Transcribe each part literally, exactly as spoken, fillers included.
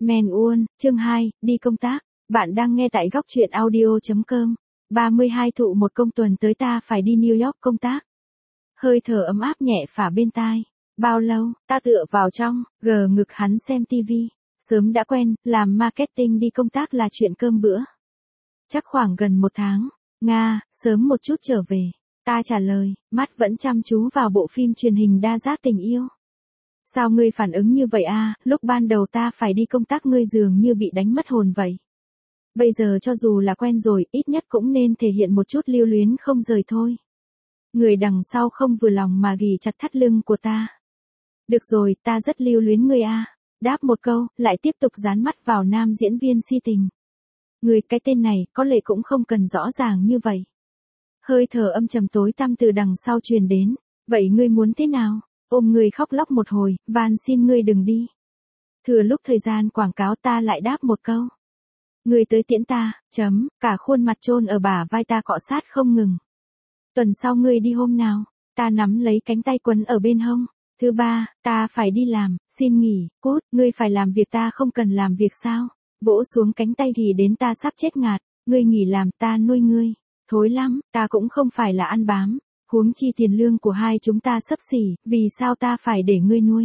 Men Uôn, chương hai, đi công tác. Bạn đang nghe tại góc truyện audio chấm com. ba mươi hai thụ một công tuần tới ta phải đi New York công tác. Hơi thở ấm áp nhẹ phả bên tai. Bao lâu, ta tựa vào trong, gờ ngực hắn xem tivi. Sớm đã quen, làm marketing đi công tác là chuyện cơm bữa. Chắc khoảng gần một tháng. Nga, sớm một chút trở về. Ta trả lời, mắt vẫn chăm chú vào bộ phim truyền hình đa giác tình yêu. Sao ngươi phản ứng như vậy a? Lúc ban đầu ta phải đi công tác ngươi dường như bị đánh mất hồn vậy. Bây giờ cho dù là quen rồi, ít nhất cũng nên thể hiện một chút lưu luyến không rời thôi. Người đằng sau không vừa lòng mà ghì chặt thắt lưng của ta. Được rồi, ta rất lưu luyến ngươi a. Đáp một câu, lại tiếp tục dán mắt vào nam diễn viên si tình. Người cái tên này, có lẽ cũng không cần rõ ràng như vậy. Hơi thở âm trầm tối tăm từ đằng sau truyền đến. Vậy ngươi muốn thế nào? Ôm người khóc lóc một hồi, van xin ngươi đừng đi. Thừa lúc thời gian quảng cáo ta lại đáp một câu. Ngươi tới tiễn ta, chấm, cả khuôn mặt chôn ở bả vai ta cọ sát không ngừng. Tuần sau ngươi đi hôm nào? Ta nắm lấy cánh tay quấn ở bên hông. Thứ ba, ta phải đi làm, xin nghỉ, cút, ngươi phải làm việc ta không cần làm việc sao? Vỗ xuống cánh tay thì đến ta sắp chết ngạt, ngươi nghỉ làm ta nuôi ngươi. Thối lắm, ta cũng không phải là ăn bám. Huống chi tiền lương của hai chúng ta xấp xỉ, vì sao ta phải để ngươi nuôi?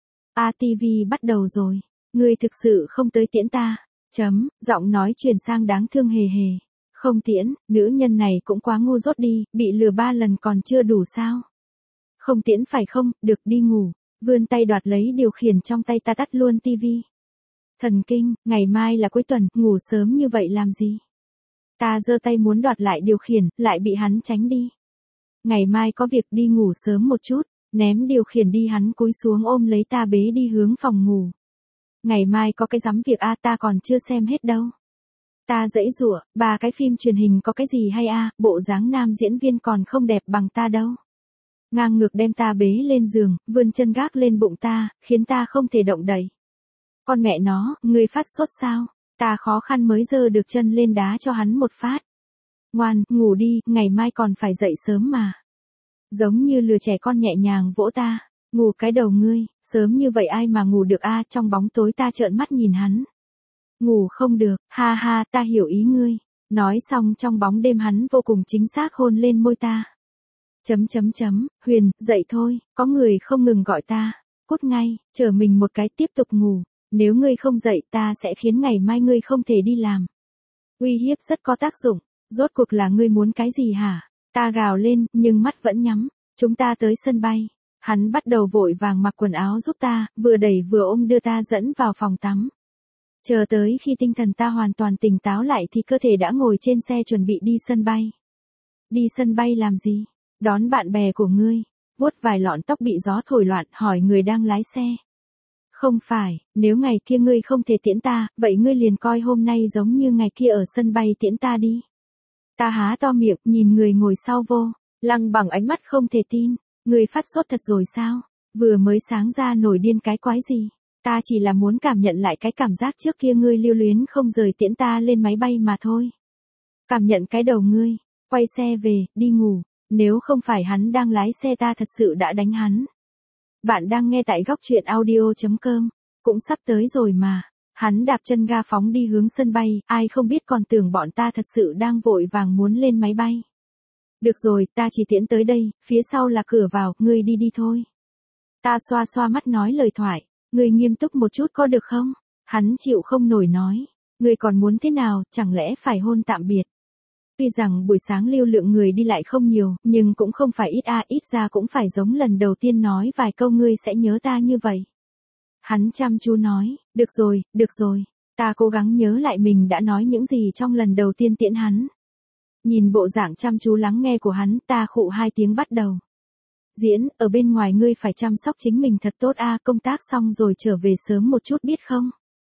a tê vê bắt đầu rồi. Ngươi thực sự không tới tiễn ta. Chấm, giọng nói chuyển sang đáng thương hề hề. Không tiễn, nữ nhân này cũng quá ngu dốt đi, bị lừa ba lần còn chưa đủ sao? Không tiễn phải không, được đi ngủ. Vươn tay đoạt lấy điều khiển trong tay ta tắt luôn tivi. Thần kinh, ngày mai là cuối tuần, ngủ sớm như vậy làm gì? Ta giơ tay muốn đoạt lại điều khiển, lại bị hắn tránh đi. Ngày mai có việc đi ngủ sớm một chút, ném điều khiển đi hắn cúi xuống ôm lấy ta bế đi hướng phòng ngủ. Ngày mai có cái rắm việc a ta còn chưa xem hết đâu. Ta dãy giụa, ba cái phim truyền hình có cái gì hay a, bộ dáng nam diễn viên còn không đẹp bằng ta đâu. Ngang ngược đem ta bế lên giường, vươn chân gác lên bụng ta, khiến ta không thể động đậy. Con mẹ nó, ngươi phát sốt sao? Ta khó khăn mới giơ được chân lên đá cho hắn một phát. Ngoan, ngủ đi, ngày mai còn phải dậy sớm mà. Giống như lừa trẻ con nhẹ nhàng vỗ ta. Ngủ cái đầu ngươi, sớm như vậy ai mà ngủ được a? Trong bóng tối ta trợn mắt nhìn hắn. Ngủ không được, ha ha, ta hiểu ý ngươi. Nói xong trong bóng đêm hắn vô cùng chính xác hôn lên môi ta. Chấm chấm chấm, Huyền, dậy thôi, có người không ngừng gọi ta. Cút ngay, chờ mình một cái tiếp tục ngủ. Nếu ngươi không dậy ta sẽ khiến ngày mai ngươi không thể đi làm. Uy hiếp rất có tác dụng. Rốt cuộc là ngươi muốn cái gì hả? Ta gào lên, nhưng mắt vẫn nhắm. Chúng ta tới sân bay. Hắn bắt đầu vội vàng mặc quần áo giúp ta, vừa đẩy vừa ôm đưa ta dẫn vào phòng tắm. Chờ tới khi tinh thần ta hoàn toàn tỉnh táo lại thì cơ thể đã ngồi trên xe chuẩn bị đi sân bay. Đi sân bay làm gì? Đón bạn bè của ngươi. Vuốt vài lọn tóc bị gió thổi loạn hỏi người đang lái xe. Không phải, nếu ngày kia ngươi không thể tiễn ta, vậy ngươi liền coi hôm nay giống như ngày kia ở sân bay tiễn ta đi. Ta há to miệng, nhìn người ngồi sau vô, lăng bằng ánh mắt không thể tin. Ngươi phát sốt thật rồi sao? Vừa mới sáng ra nổi điên cái quái gì? Ta chỉ là muốn cảm nhận lại cái cảm giác trước kia ngươi lưu luyến không rời tiễn ta lên máy bay mà thôi. Cảm nhận cái đầu ngươi, quay xe về, đi ngủ. Nếu không phải hắn đang lái xe ta thật sự đã đánh hắn. Bạn đang nghe tại góc truyện audio chấm com. Cũng sắp tới rồi mà. Hắn đạp chân ga phóng đi hướng sân bay, ai không biết còn tưởng bọn ta thật sự đang vội vàng muốn lên máy bay. Được rồi, ta chỉ tiễn tới đây, phía sau là cửa vào, ngươi đi đi thôi. Ta xoa xoa mắt nói lời thoại, ngươi nghiêm túc một chút có được không? Hắn chịu không nổi nói, ngươi còn muốn thế nào, chẳng lẽ phải hôn tạm biệt? Tuy rằng buổi sáng lưu lượng người đi lại không nhiều, nhưng cũng không phải ít a, ít ra cũng phải giống lần đầu tiên nói vài câu ngươi sẽ nhớ ta như vậy. Hắn chăm chú nói, được rồi, được rồi, ta cố gắng nhớ lại mình đã nói những gì trong lần đầu tiên tiễn hắn. Nhìn bộ dạng chăm chú lắng nghe của hắn, ta khụ hai tiếng bắt đầu. Diễn, ở bên ngoài ngươi phải chăm sóc chính mình thật tốt a, công tác xong rồi trở về sớm một chút biết không?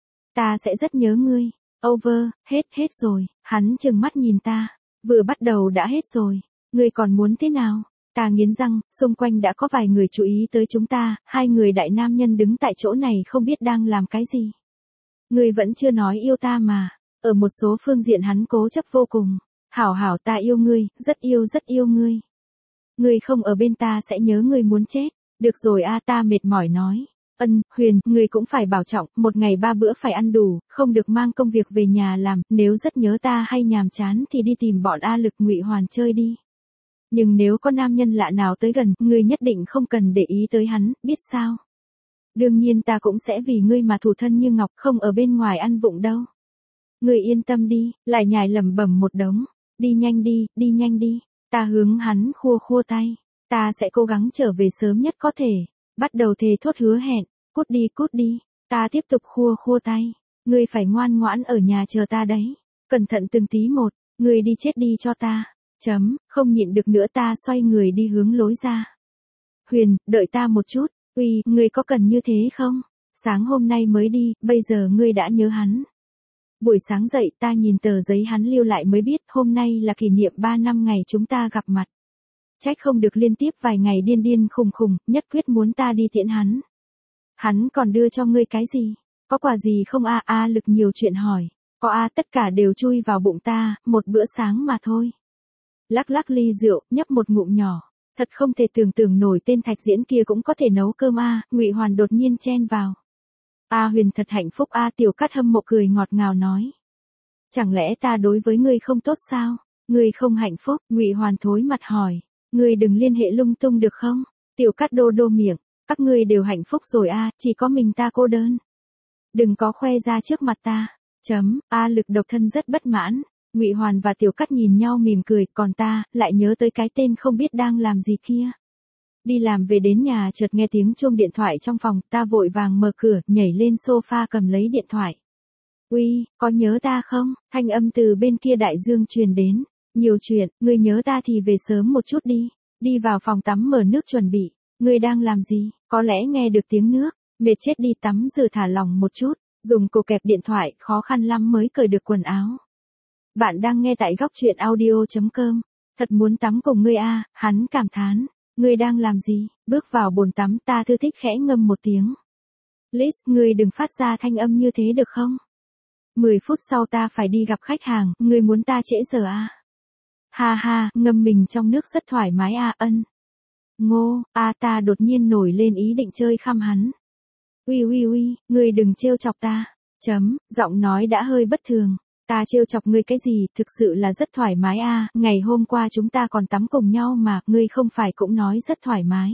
Ta sẽ rất nhớ ngươi. Over, hết, hết rồi, hắn trừng mắt nhìn ta. Vừa bắt đầu đã hết rồi, ngươi còn muốn thế nào? Ta nghiến răng, xung quanh đã có vài người chú ý tới chúng ta, hai người đại nam nhân đứng tại chỗ này không biết đang làm cái gì. Ngươi vẫn chưa nói yêu ta mà, ở một số phương diện hắn cố chấp vô cùng. Hảo hảo ta yêu ngươi, rất yêu rất yêu ngươi. Ngươi không ở bên ta sẽ nhớ ngươi muốn chết. Được rồi a ta mệt mỏi nói. Ân, Huyền, người cũng phải bảo trọng, một ngày ba bữa phải ăn đủ, không được mang công việc về nhà làm, nếu rất nhớ ta hay nhàm chán thì đi tìm bọn A Lực Ngụy Hoàn chơi đi. Nhưng nếu có nam nhân lạ nào tới gần, ngươi nhất định không cần để ý tới hắn, biết sao? Đương nhiên ta cũng sẽ vì ngươi mà thủ thân như ngọc, không ở bên ngoài ăn vụng đâu. Ngươi yên tâm đi, lại nhài lẩm bẩm một đống. Đi nhanh đi, đi nhanh đi. Ta hướng hắn khua khua tay. Ta sẽ cố gắng trở về sớm nhất có thể. Bắt đầu thề thốt hứa hẹn. Cút đi, cút đi. Ta tiếp tục khua khua tay. Ngươi phải ngoan ngoãn ở nhà chờ ta đấy. Cẩn thận từng tí một. Ngươi đi chết đi cho ta. Chấm, không nhịn được nữa ta xoay người đi hướng lối ra. Huyền, đợi ta một chút. Uy, ngươi có cần như thế không? Sáng hôm nay mới đi, bây giờ ngươi đã nhớ hắn. Buổi sáng dậy ta nhìn tờ giấy hắn lưu lại mới biết hôm nay là kỷ niệm ba năm ngày chúng ta gặp mặt. Trách không được liên tiếp vài ngày điên điên khùng khùng, nhất quyết muốn ta đi tiễn hắn. Hắn còn đưa cho ngươi cái gì? Có quà gì không a? A a Lực nhiều chuyện hỏi. Có a, tất cả đều chui vào bụng ta, một bữa sáng mà thôi. Lắc lắc ly rượu, nhấp một ngụm nhỏ. Thật không thể tưởng tượng nổi tên Thạch Diễn kia cũng có thể nấu cơm a. Ngụy Hoàn đột nhiên chen vào. A Huyền thật hạnh phúc a. Tiểu Cát hâm mộ cười ngọt ngào nói. Chẳng lẽ ta đối với ngươi không tốt sao? Ngươi không hạnh phúc? Ngụy Hoàn thối mặt hỏi. Ngươi đừng liên hệ lung tung được không? Tiểu Cát đô đô miệng. Các ngươi đều hạnh phúc rồi a, chỉ có mình ta cô đơn. Đừng có khoe ra trước mặt ta. Chấm, A Lực độc thân rất bất mãn. Ngụy Hoàn và Tiểu Cát nhìn nhau mỉm cười, còn ta lại nhớ tới cái tên không biết đang làm gì kia. Đi làm về đến nhà chợt nghe tiếng chuông điện thoại trong phòng, ta vội vàng mở cửa, nhảy lên sofa cầm lấy điện thoại. Uy, có nhớ ta không? Thanh âm từ bên kia đại dương truyền đến. Nhiều chuyện, ngươi nhớ ta thì về sớm một chút đi. Đi vào phòng tắm mở nước chuẩn bị. Ngươi đang làm gì? Có lẽ nghe được tiếng nước. Mệt chết đi tắm rửa thả lỏng một chút. Dùng cổ kẹp điện thoại, khó khăn lắm mới cởi được quần áo. Bạn đang nghe tại góc truyện audio chấm com. Thật muốn tắm cùng ngươi a, hắn cảm thán. Ngươi đang làm gì? Bước vào bồn tắm ta thư thích khẽ ngâm một tiếng. Liz, ngươi đừng phát ra thanh âm như thế được không? mười phút sau ta phải đi gặp khách hàng, ngươi muốn ta trễ giờ a? Ha ha, ngâm mình trong nước rất thoải mái a. Ân. Ngô, a ta đột nhiên nổi lên ý định chơi khăm hắn. Uy uy uy, ngươi đừng trêu chọc ta. Chấm, giọng nói đã hơi bất thường. Ta trêu chọc ngươi cái gì, thực sự là rất thoải mái a, ngày hôm qua chúng ta còn tắm cùng nhau mà, ngươi không phải cũng nói rất thoải mái.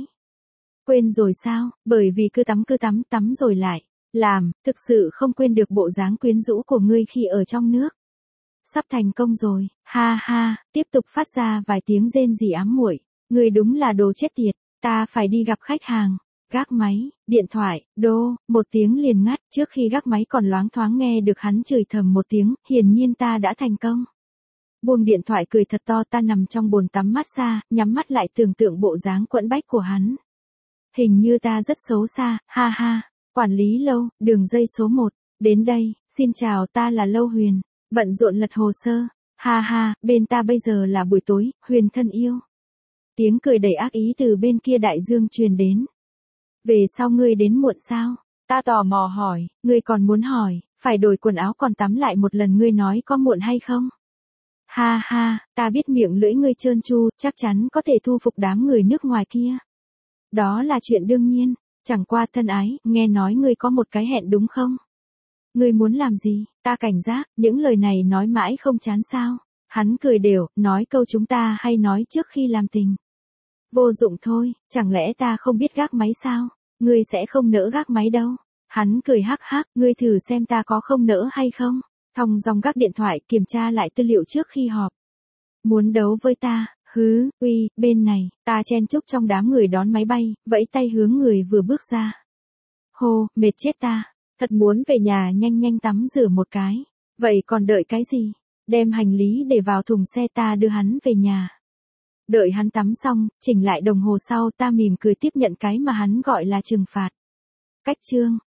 Quên rồi sao, bởi vì cứ tắm cứ tắm, tắm rồi lại. Làm, thực sự không quên được bộ dáng quyến rũ của ngươi khi ở trong nước. Sắp thành công rồi, ha ha, tiếp tục phát ra vài tiếng rên rỉ ám muội. Ngươi đúng là đồ chết tiệt, ta phải đi gặp khách hàng. Gác máy, điện thoại, đô, một tiếng liền ngắt, trước khi gác máy còn loáng thoáng nghe được hắn chửi thầm một tiếng, hiển nhiên ta đã thành công. Buông điện thoại cười thật to, ta nằm trong bồn tắm massage, nhắm mắt lại tưởng tượng bộ dáng quẫn bách của hắn. Hình như ta rất xấu xa, ha ha. Quản lý Lâu, đường dây số một, đến đây, xin chào, ta là Lâu Huyền, bận rộn lật hồ sơ, ha ha, bên ta bây giờ là buổi tối, Huyền thân yêu. Tiếng cười đầy ác ý từ bên kia đại dương truyền đến. Về sau ngươi đến muộn sao? Ta tò mò hỏi, ngươi còn muốn hỏi, phải đổi quần áo còn tắm lại một lần, ngươi nói có muộn hay không? Ha ha, ta biết miệng lưỡi ngươi trơn tru, chắc chắn có thể thu phục đám người nước ngoài kia. Đó là chuyện đương nhiên, chẳng qua thân ái, nghe nói ngươi có một cái hẹn đúng không? Ngươi muốn làm gì? Ta cảnh giác, những lời này nói mãi không chán sao? Hắn cười đều, nói câu chúng ta hay nói trước khi làm tình. Vô dụng thôi, chẳng lẽ ta không biết gác máy sao? Ngươi sẽ không nỡ gác máy đâu. Hắn cười hắc hắc, ngươi thử xem ta có không nỡ hay không? Thong dong gác điện thoại, kiểm tra lại tư liệu trước khi họp. Muốn đấu với ta? Hứ, uy, bên này, ta chen chúc trong đám người đón máy bay, vẫy tay hướng người vừa bước ra. Hô, mệt chết ta, thật muốn về nhà nhanh nhanh tắm rửa một cái. Vậy còn đợi cái gì? Đem hành lý để vào thùng xe ta đưa hắn về nhà. Đợi hắn tắm xong, chỉnh lại đồng hồ sau ta mỉm cười tiếp nhận cái mà hắn gọi là trừng phạt. Cách chương.